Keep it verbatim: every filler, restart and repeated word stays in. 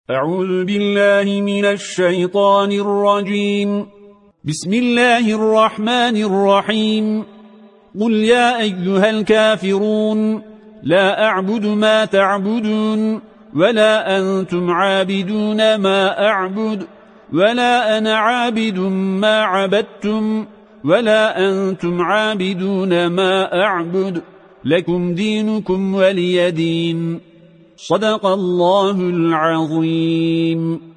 أعوذ بالله من الشيطان الرجيم. بسم الله الرحمن الرحيم. قل يا أيها الكافرون لا أعبد ما تعبدون ولا أنتم عابدون ما أعبد ولا أنا عابد ما عبدتم ولا أنتم عابدون ما أعبد لكم دينكم ولي دين. صدق الله العظيم.